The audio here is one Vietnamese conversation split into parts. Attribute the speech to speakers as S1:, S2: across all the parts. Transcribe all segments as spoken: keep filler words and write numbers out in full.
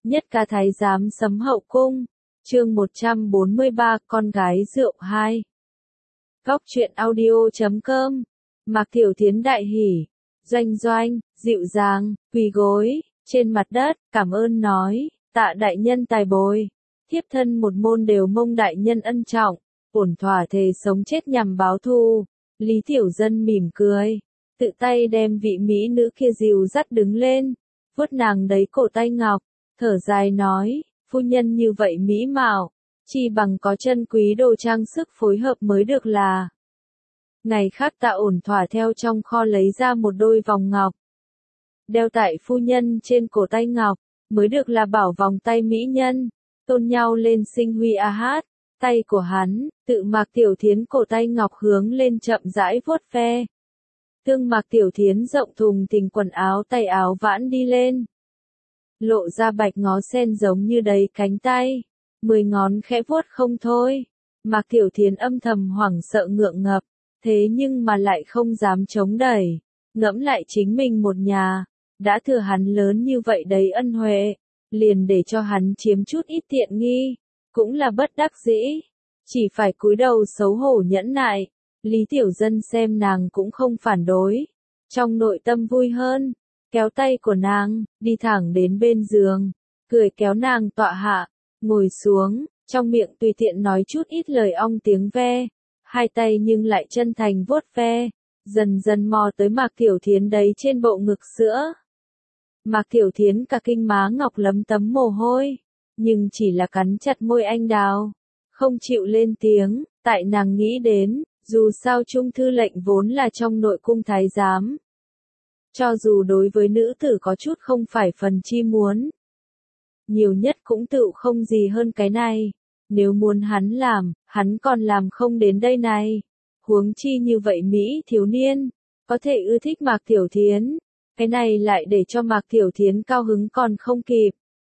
S1: Nhất ca thái giám sấm hậu cung, chương một trăm bốn mươi ba, con gái rượu hai. Góc truyện audio chấm com, Mạc Tiểu Thiến đại hỉ, doanh doanh, dịu dàng, quỳ gối, trên mặt đất, cảm ơn nói, tạ đại nhân tài bồi, thiếp thân một môn đều mong đại nhân ân trọng, ổn thỏa thề sống chết nhằm báo thù. Lý Tiểu Dân mỉm cười, tự tay đem vị mỹ nữ kia dìu dắt đứng lên, vuốt nàng đấy cổ tay ngọc, thở dài nói, phu nhân như vậy mỹ mạo, chỉ bằng có chân quý đồ trang sức phối hợp mới được là. Ngày khác tạ ổn thỏa theo trong kho lấy ra một đôi vòng ngọc, đeo tại phu nhân trên cổ tay ngọc, mới được là bảo vòng tay mỹ nhân, tôn nhau lên sinh huy a hát, tay của hắn, tự Mạc Tiểu Thiến cổ tay ngọc hướng lên chậm rãi vuốt ve. Tương Mạc Tiểu Thiến rộng thùng thình quần áo tay áo vãn đi lên, lộ ra bạch ngó sen giống như đầy cánh tay, mười ngón khẽ vuốt không thôi. Mạc Tiểu Thiến âm thầm hoảng sợ ngượng ngập, thế nhưng mà lại không dám chống đẩy, ngẫm lại chính mình một nhà, đã thừa hắn lớn như vậy đấy ân huệ, liền để cho hắn chiếm chút ít tiện nghi, cũng là bất đắc dĩ, chỉ phải cúi đầu xấu hổ nhẫn nại. Lý Tiểu Dân xem nàng cũng không phản đối, trong nội tâm vui hơn, kéo tay của nàng, đi thẳng đến bên giường, cười kéo nàng tọa hạ, ngồi xuống, trong miệng tùy tiện nói chút ít lời ong tiếng ve, hai tay nhưng lại chân thành vuốt ve, dần dần mò tới Mạc Tiểu Thiến đấy trên bộ ngực sữa. Mạc Tiểu Thiến cả kinh má ngọc lấm tấm mồ hôi, nhưng chỉ là cắn chặt môi anh đào, không chịu lên tiếng, tại nàng nghĩ đến, dù sao Trung thư lệnh vốn là trong nội cung thái giám. Cho dù đối với nữ tử có chút không phải phần chi muốn, nhiều nhất cũng tự không gì hơn cái này, nếu muốn hắn làm, hắn còn làm không đến đây này. Huống chi như vậy Mỹ thiếu niên, có thể ưa thích Mạc Tiểu Thiến, cái này lại để cho Mạc Tiểu Thiến cao hứng còn không kịp.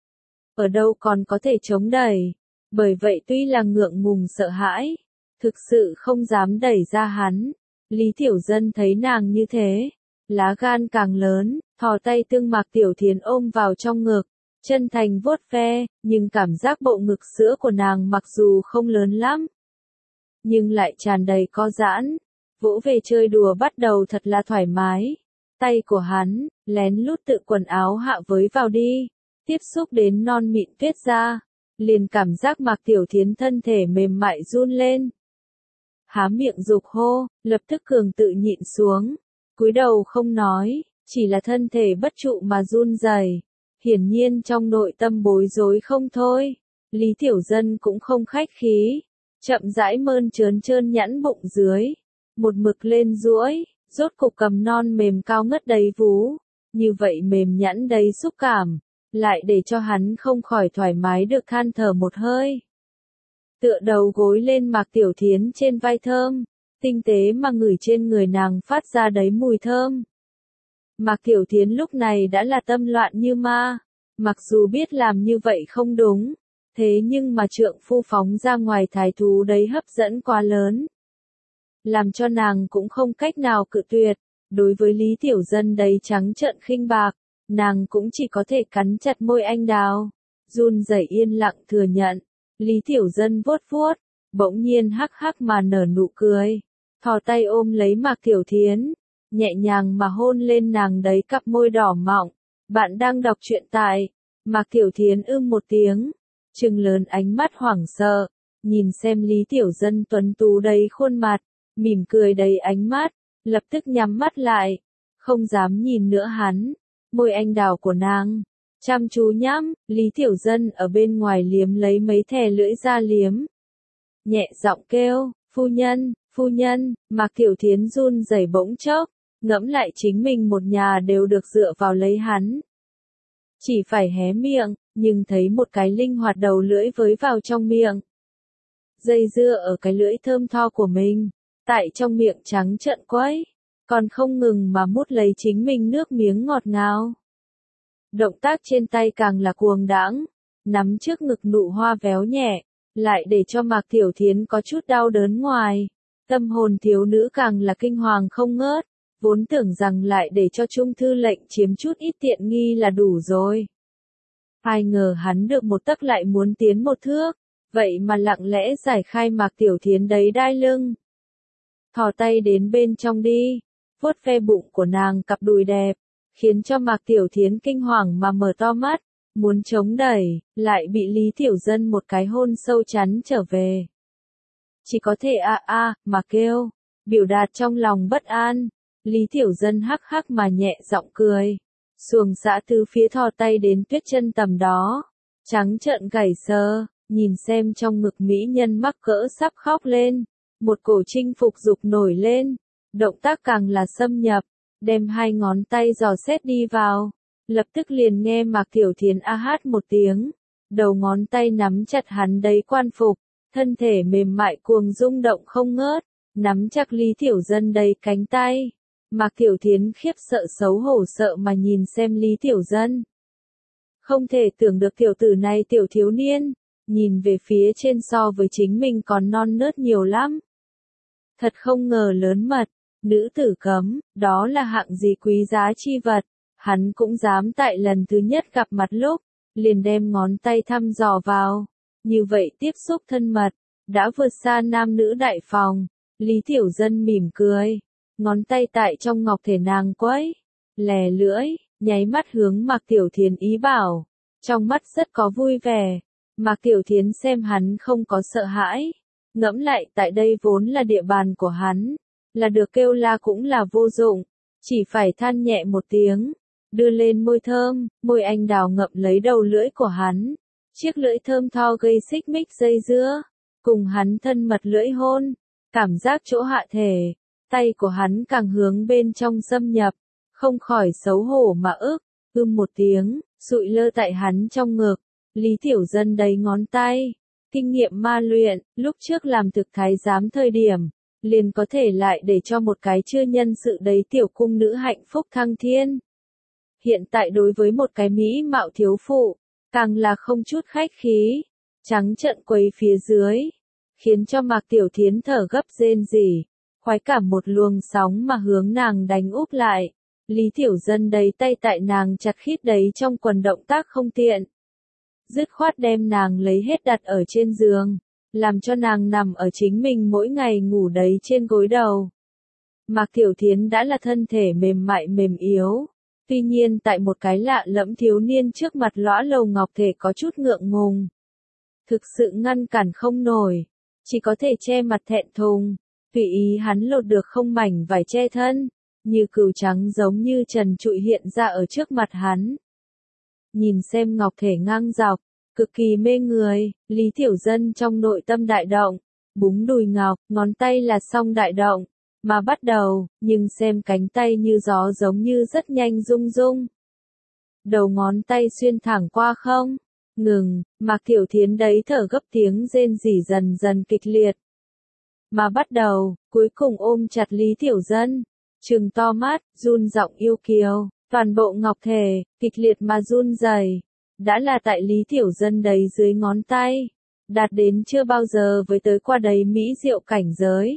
S1: Ở đâu còn có thể chống đẩy, bởi vậy tuy là ngượng ngùng sợ hãi, thực sự không dám đẩy ra hắn. Lý Tiểu Dân thấy nàng như thế, lá gan càng lớn, thò tay tương Mạc Tiểu Thiến ôm vào trong ngực, chân thành vuốt ve, nhưng cảm giác bộ ngực sữa của nàng mặc dù không lớn lắm, nhưng lại tràn đầy co giãn, vỗ về chơi đùa bắt đầu thật là thoải mái. Tay của hắn, lén lút tự quần áo hạ với vào đi, tiếp xúc đến non mịn tuyết da, liền cảm giác Mạc Tiểu Thiến thân thể mềm mại run lên. Há miệng dục hô, lập tức cường tự nhịn xuống, cúi đầu không nói, chỉ là thân thể bất trụ mà run rẩy, hiển nhiên trong nội tâm bối rối không thôi. Lý Tiểu Dân cũng không khách khí, chậm rãi mơn trớn trơn nhẵn bụng dưới, một mực lên duỗi, rốt cục cầm non mềm cao ngất đầy vú, như vậy mềm nhẵn đầy xúc cảm, lại để cho hắn không khỏi thoải mái được than thở một hơi. Tựa đầu gối lên Mạc Tiểu Thiến trên vai thơm, tinh tế mà ngửi trên người nàng phát ra đấy mùi thơm. Mạc Tiểu Thiến lúc này đã là tâm loạn như ma, mặc dù biết làm như vậy không đúng, thế nhưng mà trượng phu phóng ra ngoài thái thú đấy hấp dẫn quá lớn, làm cho nàng cũng không cách nào cự tuyệt. Đối với Lý Tiểu Dân đấy trắng trợn khinh bạc, nàng cũng chỉ có thể cắn chặt môi anh đào, run rẩy yên lặng thừa nhận. Lý Tiểu Dân vuốt vuốt, bỗng nhiên hắc hắc mà nở nụ cười, thò tay ôm lấy Mạc Tiểu Thiến, nhẹ nhàng mà hôn lên nàng đấy cặp môi đỏ mọng. Bạn đang đọc truyện tại Mạc Tiểu Thiến ưm một tiếng, trừng lớn ánh mắt hoảng sợ, nhìn xem Lý Tiểu Dân tuấn tú đầy khuôn mặt, mỉm cười đầy ánh mắt, lập tức nhắm mắt lại, không dám nhìn nữa hắn. Môi anh đào của nàng chăm chú nhắm, Lý Tiểu Dân ở bên ngoài liếm lấy mấy thè lưỡi ra liếm, nhẹ giọng kêu, phu nhân, phu nhân. Mạc Tiểu Thiến run rẩy bỗng chốc, ngẫm lại chính mình một nhà đều được dựa vào lấy hắn, chỉ phải hé miệng, nhưng thấy một cái linh hoạt đầu lưỡi với vào trong miệng, dây dưa ở cái lưỡi thơm tho của mình, tại trong miệng trắng trợn quấy, còn không ngừng mà mút lấy chính mình nước miếng ngọt ngào. Động tác trên tay càng là cuồng đãng, nắm trước ngực nụ hoa véo nhẹ, lại để cho Mạc Tiểu Thiến có chút đau đớn ngoài. Tâm hồn thiếu nữ càng là kinh hoàng không ngớt, vốn tưởng rằng lại để cho Trung thư lệnh chiếm chút ít tiện nghi là đủ rồi. Ai ngờ hắn được một tấc lại muốn tiến một thước, vậy mà lặng lẽ giải khai Mạc Tiểu Thiến đấy đai lưng. Thò tay đến bên trong đi, vuốt ve bụng của nàng cặp đùi đẹp, khiến cho Mạc Tiểu Thiến kinh hoàng mà mở to mắt, muốn chống đẩy, lại bị Lý Tiểu Dân một cái hôn sâu chắn trở về. Chỉ có thể a a mà kêu, biểu đạt trong lòng bất an. Lý Tiểu Dân hắc hắc mà nhẹ giọng cười. Xuồng xã tứ phía thò tay đến tuyết chân tầm đó, trắng trợn gảy sờ, nhìn xem trong ngực mỹ nhân mắc cỡ sắp khóc lên. Một cổ chinh phục dục nổi lên, động tác càng là xâm nhập, đem hai ngón tay dò xét đi vào. Lập tức liền nghe Mạc Tiểu Thiến a hát một tiếng, đầu ngón tay nắm chặt hắn đấy quan phục, thân thể mềm mại cuồng rung động không ngớt, nắm chặt Lý Tiểu Dân đấy cánh tay. Mạc Tiểu Thiến khiếp sợ xấu hổ sợ mà nhìn xem Lý Tiểu Dân. Không thể tưởng được tiểu tử này tiểu thiếu niên, nhìn về phía trên so với chính mình còn non nớt nhiều lắm. Thật không ngờ lớn mật, nữ tử cấm, đó là hạng gì quý giá chi vật, hắn cũng dám tại lần thứ nhất gặp mặt lúc, liền đem ngón tay thăm dò vào. Như vậy tiếp xúc thân mật, đã vượt xa nam nữ đại phòng. Lý Tiểu Dân mỉm cười, ngón tay tại trong ngọc thể nàng quấy, lè lưỡi, nháy mắt hướng Mạc Tiểu Thiến ý bảo, trong mắt rất có vui vẻ. Mạc Tiểu Thiến xem hắn không có sợ hãi, ngẫm lại tại đây vốn là địa bàn của hắn, là được kêu la cũng là vô dụng, chỉ phải than nhẹ một tiếng, đưa lên môi thơm, môi anh đào ngậm lấy đầu lưỡi của hắn, chiếc lưỡi thơm tho gây xích mích dây dưa, cùng hắn thân mật lưỡi hôn, cảm giác chỗ hạ thể, tay của hắn càng hướng bên trong xâm nhập, không khỏi xấu hổ mà ức, ưm một tiếng, sụi lơ tại hắn trong ngực. Lý Tiểu Dân đầy ngón tay, kinh nghiệm ma luyện, lúc trước làm thực thái giám thời điểm, liền có thể lại để cho một cái chưa nhân sự đấy tiểu cung nữ hạnh phúc thăng thiên. Hiện tại đối với một cái mỹ mạo thiếu phụ, càng là không chút khách khí, trắng trợn quấy phía dưới, khiến cho Mạc Tiểu Thiến thở gấp rên rỉ, khoái cảm một luồng sóng mà hướng nàng đánh úp lại. Lý Tiểu Dân đầy tay tại nàng chặt khít đấy trong quần động tác không tiện. Dứt khoát đem nàng lấy hết đặt ở trên giường, làm cho nàng nằm ở chính mình mỗi ngày ngủ đấy trên gối đầu. Mạc Tiểu Thiến đã là thân thể mềm mại mềm yếu, tuy nhiên tại một cái lạ lẫm thiếu niên trước mặt lõa lầu ngọc thể có chút ngượng ngùng. Thực sự ngăn cản không nổi, chỉ có thể che mặt thẹn thùng, tùy ý hắn lột được không mảnh vải che thân, như cừu trắng giống như trần trụi hiện ra ở trước mặt hắn. Nhìn xem ngọc thể ngang dọc, cực kỳ mê người, Lý Tiểu Dân trong nội tâm đại động, búng đùi ngọc, ngón tay là xong đại động, mà bắt đầu, nhưng xem cánh tay như gió giống như rất nhanh rung rung. Đầu ngón tay xuyên thẳng qua không, ngừng, Mạc Tiểu Thiến đấy thở gấp tiếng rên rỉ dần dần kịch liệt. Mà bắt đầu, cuối cùng ôm chặt Lý Tiểu Dân, trừng to mắt, run giọng yêu kiều. Toàn bộ ngọc thể, kịch liệt mà run rẩy, đã là tại Lý Tiểu Dân đấy dưới ngón tay, đạt đến chưa bao giờ với tới qua đấy mỹ diệu cảnh giới.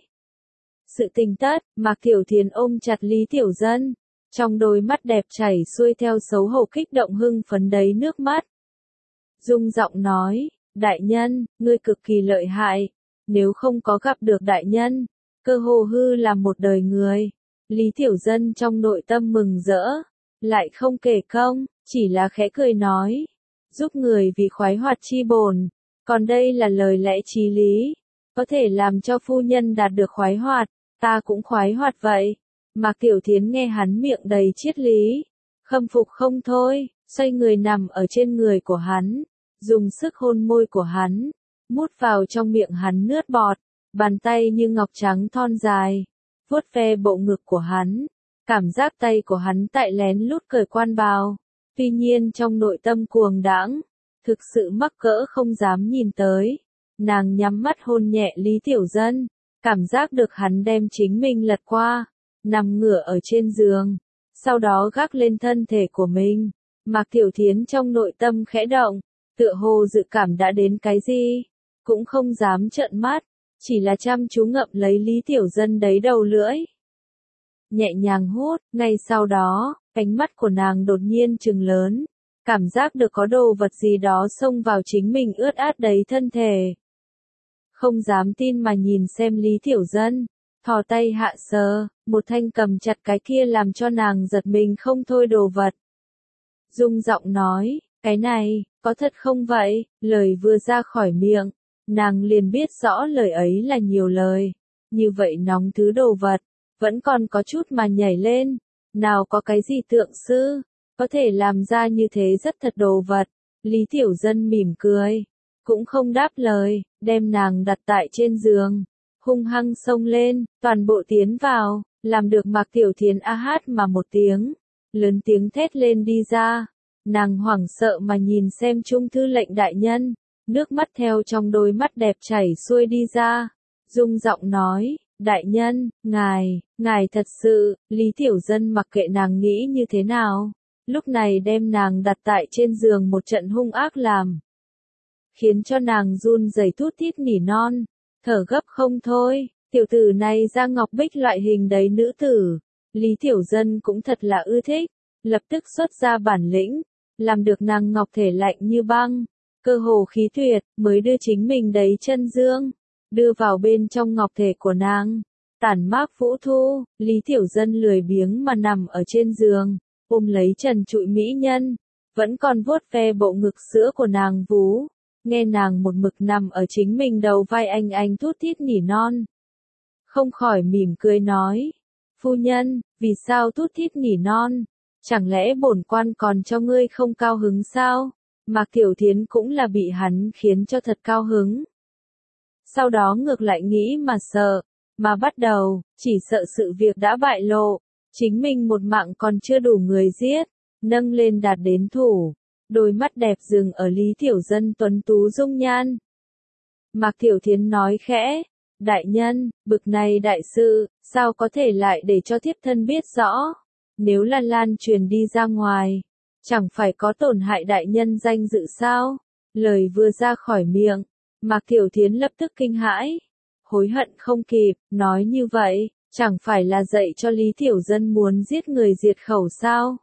S1: Sự tình tất, Mạc Tiểu Thiến ôm chặt Lý Tiểu Dân, trong đôi mắt đẹp chảy xuôi theo xấu hổ kích động hưng phấn đấy nước mắt. Rung giọng nói, đại nhân, ngươi cực kỳ lợi hại, nếu không có gặp được đại nhân, cơ hồ hư làm một đời người. Lý Tiểu Dân trong nội tâm mừng rỡ, lại không kể công, chỉ là khẽ cười nói, giúp người vì khoái hoạt chi bổn, còn đây là lời lẽ chí lý, có thể làm cho phu nhân đạt được khoái hoạt, ta cũng khoái hoạt vậy. Mạc Tiểu Thiến nghe hắn miệng đầy triết lý, khâm phục không thôi, xoay người nằm ở trên người của hắn, dùng sức hôn môi của hắn, mút vào trong miệng hắn nước bọt, bàn tay như ngọc trắng thon dài, vuốt ve bộ ngực của hắn. Cảm giác tay của hắn tại lén lút cởi quan bào, tuy nhiên trong nội tâm cuồng đãng, thực sự mắc cỡ không dám nhìn tới. Nàng nhắm mắt hôn nhẹ Lý Tiểu Dân, cảm giác được hắn đem chính mình lật qua, nằm ngửa ở trên giường, sau đó gác lên thân thể của mình. Mạc Tiểu Thiến trong nội tâm khẽ động, tựa hồ dự cảm đã đến cái gì, cũng không dám trợn mắt, chỉ là chăm chú ngậm lấy Lý Tiểu Dân đấy đầu lưỡi. Nhẹ nhàng hút, ngay sau đó, ánh mắt của nàng đột nhiên trừng lớn, cảm giác được có đồ vật gì đó xông vào chính mình ướt át đầy thân thể. Không dám tin mà nhìn xem Lý Tiểu Dân, thò tay hạ sờ, một thanh cầm chặt cái kia làm cho nàng giật mình không thôi đồ vật. Rung giọng nói, cái này, có thật không vậy? Lời vừa ra khỏi miệng, nàng liền biết rõ lời ấy là nhiều lời. Như vậy nóng thứ đồ vật, vẫn còn có chút mà nhảy lên. Nào có cái gì tượng sư, có thể làm ra như thế rất thật đồ vật. Lý Tiểu Dân mỉm cười, cũng không đáp lời, đem nàng đặt tại trên giường, hung hăng xông lên, toàn bộ tiến vào, làm được Mạc Tiểu Thiến a hát mà một tiếng, lớn tiếng thét lên đi ra. Nàng hoảng sợ mà nhìn xem Trung thư lệnh đại nhân, nước mắt theo trong đôi mắt đẹp chảy xuôi đi ra, rung giọng nói, đại nhân, ngài, ngài thật sự, Lý Tiểu Dân mặc kệ nàng nghĩ như thế nào, lúc này đem nàng đặt tại trên giường một trận hung ác làm, khiến cho nàng run rẩy thút thít nỉ non, thở gấp không thôi, tiểu tử này ra Ngọc Bích loại hình đấy nữ tử, Lý Tiểu Dân cũng thật là ưa thích, lập tức xuất ra bản lĩnh, làm được nàng ngọc thể lạnh như băng, cơ hồ khí tuyệt, mới đưa chính mình đấy chân dương, đưa vào bên trong ngọc thể của nàng. Tản mát vũ thu, Lý Tiểu Dân lười biếng mà nằm ở trên giường, ôm lấy trần trụi mỹ nhân, vẫn còn vuốt ve bộ ngực sữa của nàng vú, nghe nàng một mực nằm ở chính mình đầu vai anh anh thút thít nỉ non. Không khỏi mỉm cười nói, phu nhân, vì sao thút thít nỉ non? Chẳng lẽ bổn quan còn cho ngươi không cao hứng sao? Mạc Tiểu Thiến cũng là bị hắn khiến cho thật cao hứng. Sau đó ngược lại nghĩ mà sợ, mà bắt đầu, chỉ sợ sự việc đã bại lộ, chính mình một mạng còn chưa đủ người giết, nâng lên đạt đến thủ, đôi mắt đẹp dừng ở Lý Tiểu Dân tuấn tú dung nhan. Mạc Tiểu Thiến nói khẽ, đại nhân, bực này đại sự, sao có thể lại để cho thiếp thân biết rõ? Nếu là lan truyền đi ra ngoài, chẳng phải có tổn hại đại nhân danh dự sao? Lời vừa ra khỏi miệng, Mạc Tiểu Thiến lập tức kinh hãi, hối hận không kịp, nói như vậy, chẳng phải là dạy cho Lý Tiểu Dân muốn giết người diệt khẩu sao?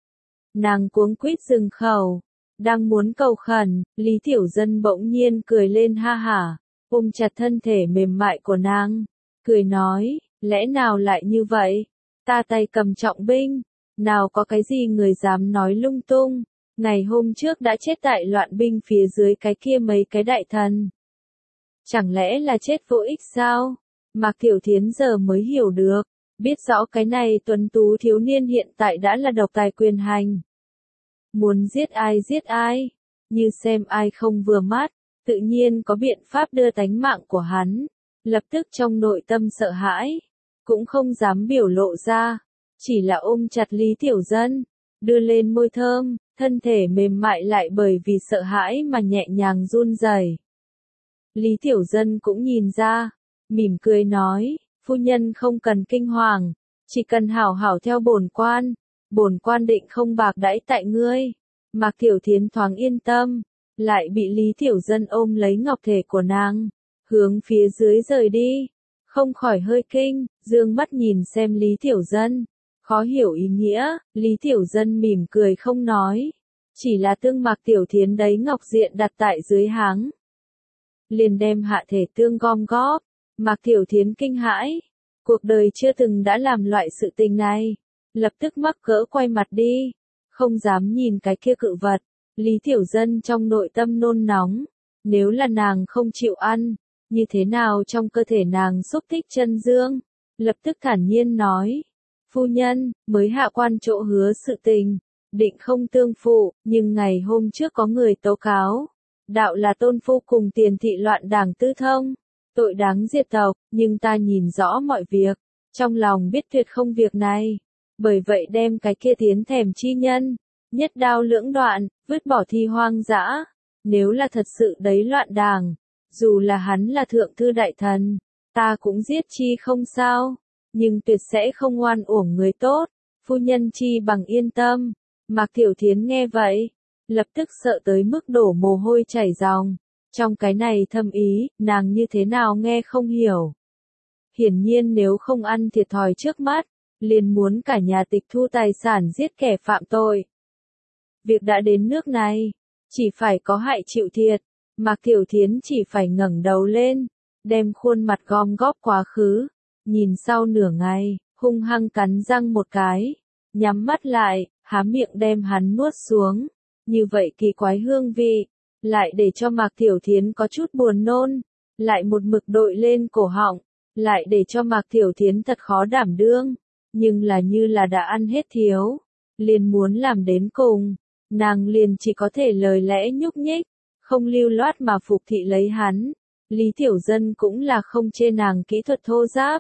S1: Nàng cuống quýt dừng khẩu, đang muốn cầu khẩn, Lý Tiểu Dân bỗng nhiên cười lên ha hả, ôm chặt thân thể mềm mại của nàng, cười nói, lẽ nào lại như vậy? Ta tay cầm trọng binh, nào có cái gì người dám nói lung tung, ngày hôm trước đã chết tại loạn binh phía dưới cái kia mấy cái đại thần. Chẳng lẽ là chết vô ích sao? Mạc Tiểu Thiến giờ mới hiểu được, biết rõ cái này tuấn tú thiếu niên hiện tại đã là độc tài quyền hành. Muốn giết ai giết ai, như xem ai không vừa mắt, tự nhiên có biện pháp đưa tánh mạng của hắn, lập tức trong nội tâm sợ hãi. Cũng không dám biểu lộ ra, chỉ là ôm chặt Lý Tiểu Dân, đưa lên môi thơm, thân thể mềm mại lại bởi vì sợ hãi mà nhẹ nhàng run rẩy. Lý Tiểu Dân cũng nhìn ra, mỉm cười nói, phu nhân không cần kinh hoàng, chỉ cần hảo hảo theo bổn quan, bổn quan định không bạc đãi tại ngươi. Mạc Tiểu Thiến thoáng yên tâm, lại bị Lý Tiểu Dân ôm lấy ngọc thể của nàng, hướng phía dưới rời đi. Không khỏi hơi kinh, dương mắt nhìn xem Lý Tiểu Dân, khó hiểu ý nghĩa, Lý Tiểu Dân mỉm cười không nói, chỉ là tương Mạc Tiểu Thiến đấy ngọc diện đặt tại dưới háng. Liền đem hạ thể tương gom góp, Mạc Tiểu Thiến kinh hãi, cuộc đời chưa từng đã làm loại sự tình này, lập tức mắc cỡ quay mặt đi, không dám nhìn cái kia cự vật, Lý Tiểu Dân trong nội tâm nôn nóng, nếu là nàng không chịu ăn, như thế nào trong cơ thể nàng xúc tích chân dương, lập tức thản nhiên nói, phu nhân, mới hạ quan chỗ hứa sự tình, định không tương phụ, nhưng ngày hôm trước có người tố cáo, đạo là tôn phu cùng tiền thị loạn đảng tư thông, tội đáng diệt tộc, nhưng ta nhìn rõ mọi việc, trong lòng biết tuyệt không việc này, bởi vậy đem cái kia tiến thèm chi nhân, nhất đao lưỡng đoạn, vứt bỏ thi hoang dã, nếu là thật sự đấy loạn đảng. Dù là hắn là thượng thư đại thần, ta cũng giết chi không sao, nhưng tuyệt sẽ không oan uổng người tốt, phu nhân chi bằng yên tâm. Mạc Tiểu Thiến nghe vậy, lập tức sợ tới mức đổ mồ hôi chảy ròng, trong cái này thâm ý, nàng như thế nào nghe không hiểu. Hiển nhiên nếu không ăn thiệt thòi trước mắt, liền muốn cả nhà tịch thu tài sản giết kẻ phạm tội. Việc đã đến nước này, chỉ phải có hại chịu thiệt, Mạc Tiểu Thiến chỉ phải ngẩng đầu lên, đem khuôn mặt gom góp quá khứ, nhìn sau nửa ngày, hung hăng cắn răng một cái, nhắm mắt lại, há miệng đem hắn nuốt xuống. Như vậy kỳ quái hương vị, lại để cho Mạc Tiểu Thiến có chút buồn nôn, lại một mực đội lên cổ họng, lại để cho Mạc Tiểu Thiến thật khó đảm đương, nhưng là như là đã ăn hết thiếu, liền muốn làm đến cùng, nàng liền chỉ có thể lời lẽ nhúc nhích, không lưu loát mà phục thị lấy hắn. Lý Tiểu Dân cũng là không chê nàng kỹ thuật thô giáp.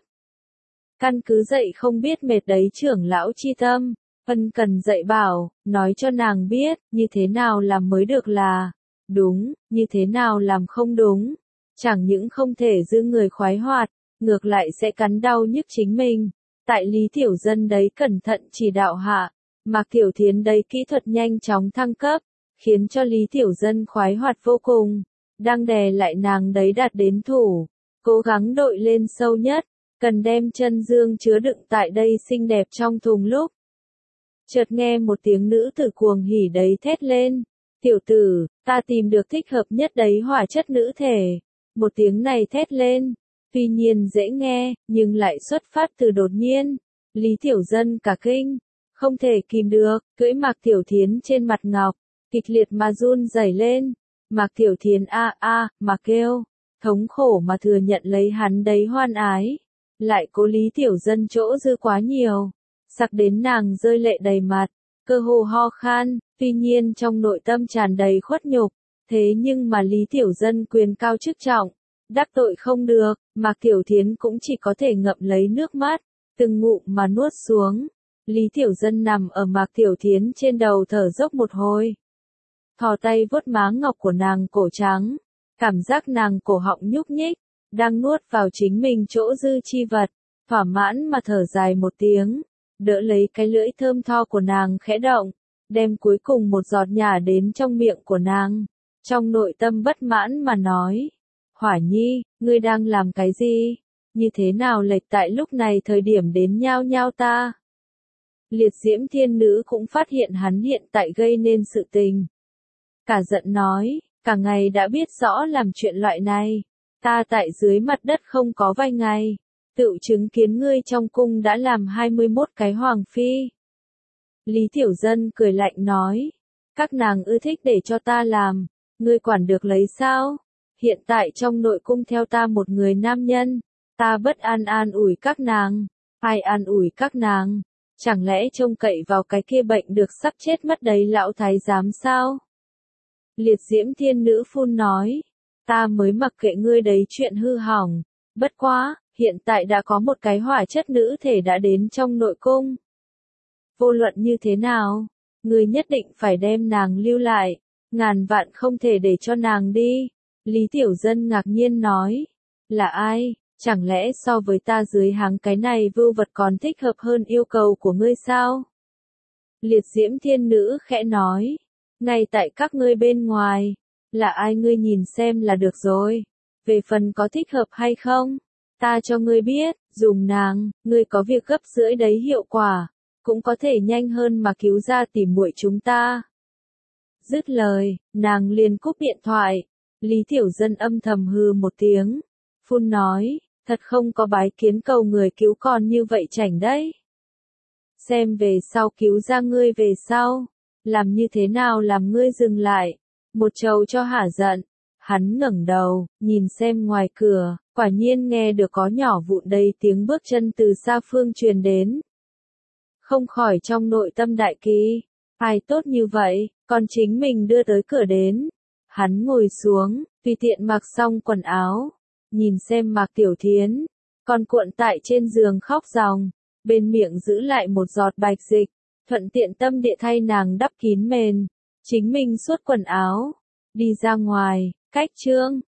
S1: Căn cứ dạy không biết mệt đấy trưởng lão chi tâm, ân cần dạy bảo, nói cho nàng biết, như thế nào làm mới được là đúng, như thế nào làm không đúng. Chẳng những không thể giữ người khoái hoạt, ngược lại sẽ cắn đau nhức chính mình. Tại Lý Tiểu Dân đấy cẩn thận chỉ đạo hạ, Mạc Tiểu Thiến đấy kỹ thuật nhanh chóng thăng cấp, khiến cho Lý Tiểu Dân khoái hoạt vô cùng. Đang đè lại nàng đấy đạt đến thủ, cố gắng đội lên sâu nhất, cần đem chân dương chứa đựng tại đây xinh đẹp trong thùng lúc. Chợt nghe một tiếng nữ tử cuồng hỉ đấy thét lên, tiểu tử, ta tìm được thích hợp nhất đấy hỏa chất nữ thể. Một tiếng này thét lên, tuy nhiên dễ nghe, nhưng lại xuất phát từ đột nhiên. Lý Tiểu Dân cả kinh, không thể kìm được, cưỡi Mạc Tiểu Thiến trên mặt ngọc, kịch liệt mà run rẩy lên. Mạc Tiểu Thiến a a mà kêu, thống khổ mà thừa nhận lấy hắn đấy hoan ái, lại cố Lý Tiểu Dân chỗ dư quá nhiều, sặc đến nàng rơi lệ đầy mặt, cơ hồ ho khan, tuy nhiên trong nội tâm tràn đầy khuất nhục, thế nhưng mà Lý Tiểu Dân quyền cao chức trọng, đắc tội không được, Mạc Tiểu Thiến cũng chỉ có thể ngậm lấy nước mắt, từng ngụm mà nuốt xuống. Lý Tiểu Dân nằm ở Mạc Tiểu Thiến trên đầu thở dốc một hồi. Thò tay vuốt má ngọc của nàng cổ trắng, cảm giác nàng cổ họng nhúc nhích, đang nuốt vào chính mình chỗ dư chi vật, thỏa mãn mà thở dài một tiếng, đỡ lấy cái lưỡi thơm tho của nàng khẽ động, đem cuối cùng một giọt nhả đến trong miệng của nàng, trong nội tâm bất mãn mà nói, Hỏa Nhi, ngươi đang làm cái gì? Như thế nào lệch tại lúc này thời điểm đến nhao nhao ta? Liệt Diễm Thiên Nữ cũng phát hiện hắn hiện tại gây nên sự tình. Cả giận nói, cả ngày đã biết rõ làm chuyện loại này, ta tại dưới mặt đất không có vài ngày, tự chứng kiến ngươi trong cung đã làm hai mươi mốt cái hoàng phi. Lý Tiểu Dân cười lạnh nói, các nàng ưa thích để cho ta làm, ngươi quản được lấy sao? Hiện tại trong nội cung theo ta một người nam nhân, ta bất an an ủi các nàng, ai an ủi các nàng, chẳng lẽ trông cậy vào cái kia bệnh được sắp chết mất đấy lão thái giám sao? Liệt Diễm Thiên Nữ phun nói, ta mới mặc kệ ngươi đấy chuyện hư hỏng, bất quá, hiện tại đã có một cái hỏa chất nữ thể đã đến trong nội cung. Vô luận như thế nào, ngươi nhất định phải đem nàng lưu lại, ngàn vạn không thể để cho nàng đi. Lý Tiểu Dân ngạc nhiên nói, là ai, chẳng lẽ so với ta dưới háng cái này vưu vật còn thích hợp hơn yêu cầu của ngươi sao? Liệt Diễm Thiên Nữ khẽ nói, ngay tại các ngươi bên ngoài, là ai ngươi nhìn xem là được rồi, về phần có thích hợp hay không, ta cho ngươi biết, dùng nàng, ngươi có việc gấp rưỡi đấy hiệu quả, cũng có thể nhanh hơn mà cứu ra tỉ muội chúng ta. Dứt lời, nàng liền cúp điện thoại. Lý Tiểu Dân âm thầm hừ một tiếng, phun nói, thật không có bái kiến cầu người cứu con như vậy chảnh đấy. Xem về sau cứu ra ngươi về sau, làm như thế nào làm ngươi dừng lại, một trầu cho hả giận. Hắn ngẩng đầu, nhìn xem ngoài cửa, quả nhiên nghe được có nhỏ vụn đầy tiếng bước chân từ xa phương truyền đến. Không khỏi trong nội tâm đại kỳ, ai tốt như vậy, còn chính mình đưa tới cửa đến. Hắn ngồi xuống, tùy tiện mặc xong quần áo, nhìn xem Mạc Tiểu Thiến, còn cuộn tại trên giường khóc ròng, bên miệng giữ lại một giọt bạch dịch, thuận tiện tâm địa thay nàng đắp kín mền, chính mình suốt quần áo, đi ra ngoài, cách chương.